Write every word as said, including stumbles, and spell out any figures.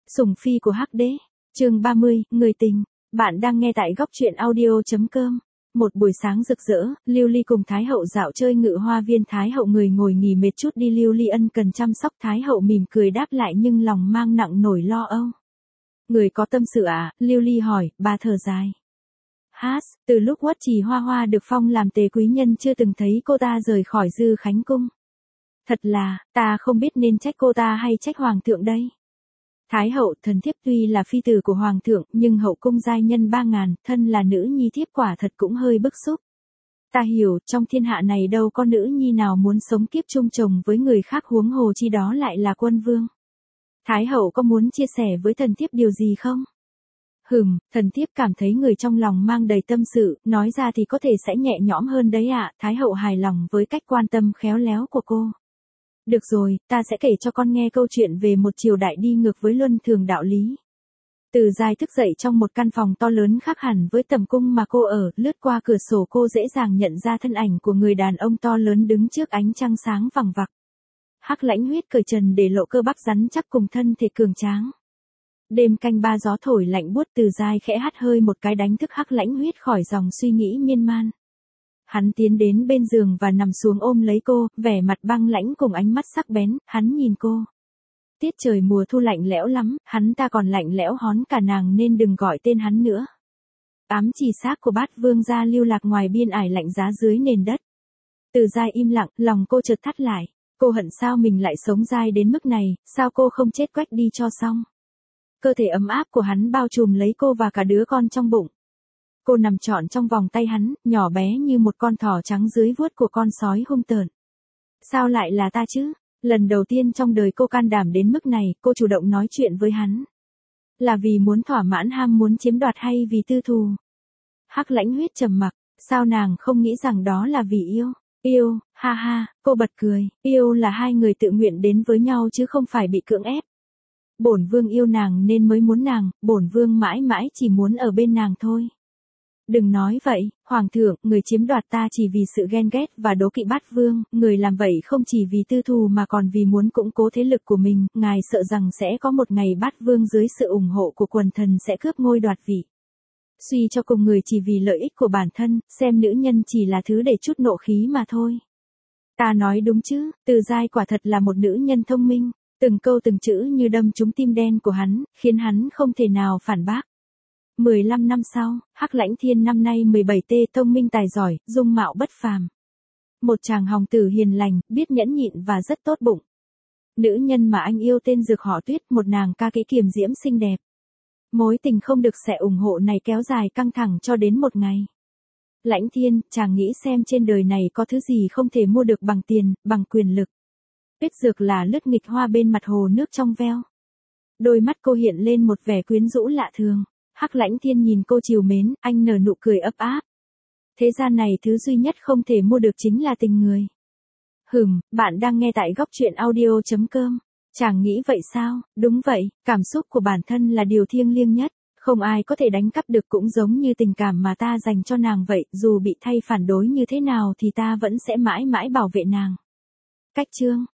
Sủng phi của Hắc Đế, chương ba mươi, người tình. Bạn đang nghe tại góc truyện audio.com. Một buổi sáng rực rỡ, Lưu Ly cùng Thái hậu dạo chơi ngự hoa viên. Thái hậu người ngồi nghỉ mệt chút đi, Lưu Ly ân cần chăm sóc. Thái hậu mỉm cười đáp lại nhưng lòng mang nặng nổi lo âu. Người có tâm sự à? Lưu Ly hỏi. Bà thở dài. Hát, từ lúc Uất Trì Hoa Hoa được phong làm tề quý nhân chưa từng thấy cô ta rời khỏi Dư Khánh Cung. Thật là, ta không biết nên trách cô ta hay trách hoàng thượng đây. Thái hậu, thần thiếp tuy là phi tử của hoàng thượng, nhưng hậu cung giai nhân ba ngàn, thân là nữ nhi thiếp quả thật cũng hơi bức xúc. Ta hiểu, trong thiên hạ này đâu có nữ nhi nào muốn sống kiếp chung chồng với người khác, huống hồ chi đó lại là quân vương. Thái hậu có muốn chia sẻ với thần thiếp điều gì không? Hừm, thần thiếp cảm thấy người trong lòng mang đầy tâm sự, nói ra thì có thể sẽ nhẹ nhõm hơn đấy ạ. Thái hậu hài lòng với cách quan tâm khéo léo của cô. Được rồi, ta sẽ kể cho con nghe câu chuyện về một triều đại đi ngược với luân thường đạo lý. Từ Giai thức dậy trong một căn phòng to lớn khác hẳn với tầm cung mà cô ở, lướt qua cửa sổ cô dễ dàng nhận ra thân ảnh của người đàn ông to lớn đứng trước ánh trăng sáng vằng vặc. Hắc Lãnh Huyết cởi trần để lộ cơ bắp rắn chắc cùng thân thể cường tráng. Đêm canh ba gió thổi lạnh buốt, Từ Giai khẽ hắt hơi một cái đánh thức Hắc Lãnh Huyết khỏi dòng suy nghĩ miên man. Hắn tiến đến bên giường và nằm xuống ôm lấy cô, vẻ mặt băng lãnh cùng ánh mắt sắc bén, hắn nhìn cô. Tiết trời mùa thu lạnh lẽo lắm, hắn ta còn lạnh lẽo hón cả nàng nên đừng gọi tên hắn nữa. Ám chỉ xác của Bát Vương gia lưu lạc ngoài biên ải lạnh giá dưới nền đất. Từ Giai im lặng, lòng cô chợt thắt lại. Cô hận sao mình lại sống dai đến mức này, sao cô không chết quách đi cho xong. Cơ thể ấm áp của hắn bao trùm lấy cô và cả đứa con trong bụng. Cô nằm trọn trong vòng tay hắn, nhỏ bé như một con thỏ trắng dưới vuốt của con sói hung tợn. Sao lại là ta chứ? Lần đầu tiên trong đời cô can đảm đến mức này, cô chủ động nói chuyện với hắn. Là vì muốn thỏa mãn ham muốn chiếm đoạt hay vì tư thù? Hắc Lãnh Huyết trầm mặc, sao nàng không nghĩ rằng đó là vì yêu? Yêu, ha ha, cô bật cười, yêu là hai người tự nguyện đến với nhau chứ không phải bị cưỡng ép. Bổn vương yêu nàng nên mới muốn nàng, bổn vương mãi mãi chỉ muốn ở bên nàng thôi. Đừng nói vậy, hoàng thượng, người chiếm đoạt ta chỉ vì sự ghen ghét và đố kỵ Bát Vương, người làm vậy không chỉ vì tư thù mà còn vì muốn củng cố thế lực của mình, ngài sợ rằng sẽ có một ngày Bát Vương dưới sự ủng hộ của quần thần sẽ cướp ngôi đoạt vị. Suy cho cùng người chỉ vì lợi ích của bản thân, xem nữ nhân chỉ là thứ để chút nộ khí mà thôi. Ta nói đúng chứ, Từ Giai quả thật là một nữ nhân thông minh, từng câu từng chữ như đâm trúng tim đen của hắn, khiến hắn không thể nào phản bác. mười lăm năm sau, Hắc Lãnh Thiên năm nay mười bảy tê, thông minh tài giỏi, dung mạo bất phàm. Một chàng hòng tử hiền lành, biết nhẫn nhịn và rất tốt bụng. Nữ nhân mà anh yêu tên Dược Họ Tuyết, một nàng ca kỹ kiềm diễm xinh đẹp. Mối tình không được sẽ ủng hộ này kéo dài căng thẳng cho đến một ngày. Lãnh Thiên, chàng nghĩ xem trên đời này có thứ gì không thể mua được bằng tiền, bằng quyền lực. Tuyết Dược là lướt nghịch hoa bên mặt hồ nước trong veo. Đôi mắt cô hiện lên một vẻ quyến rũ lạ thường. Hắc Lãnh Thiên nhìn cô trìu mến, anh nở nụ cười ấp áp. Thế gian này thứ duy nhất không thể mua được chính là tình người. Hừm, bạn đang nghe tại góc truyện audio.com. Chàng nghĩ vậy sao? Đúng vậy, cảm xúc của bản thân là điều thiêng liêng nhất. Không ai có thể đánh cắp được, cũng giống như tình cảm mà ta dành cho nàng vậy, dù bị thay phản đối như thế nào thì ta vẫn sẽ mãi mãi bảo vệ nàng. Cách chương.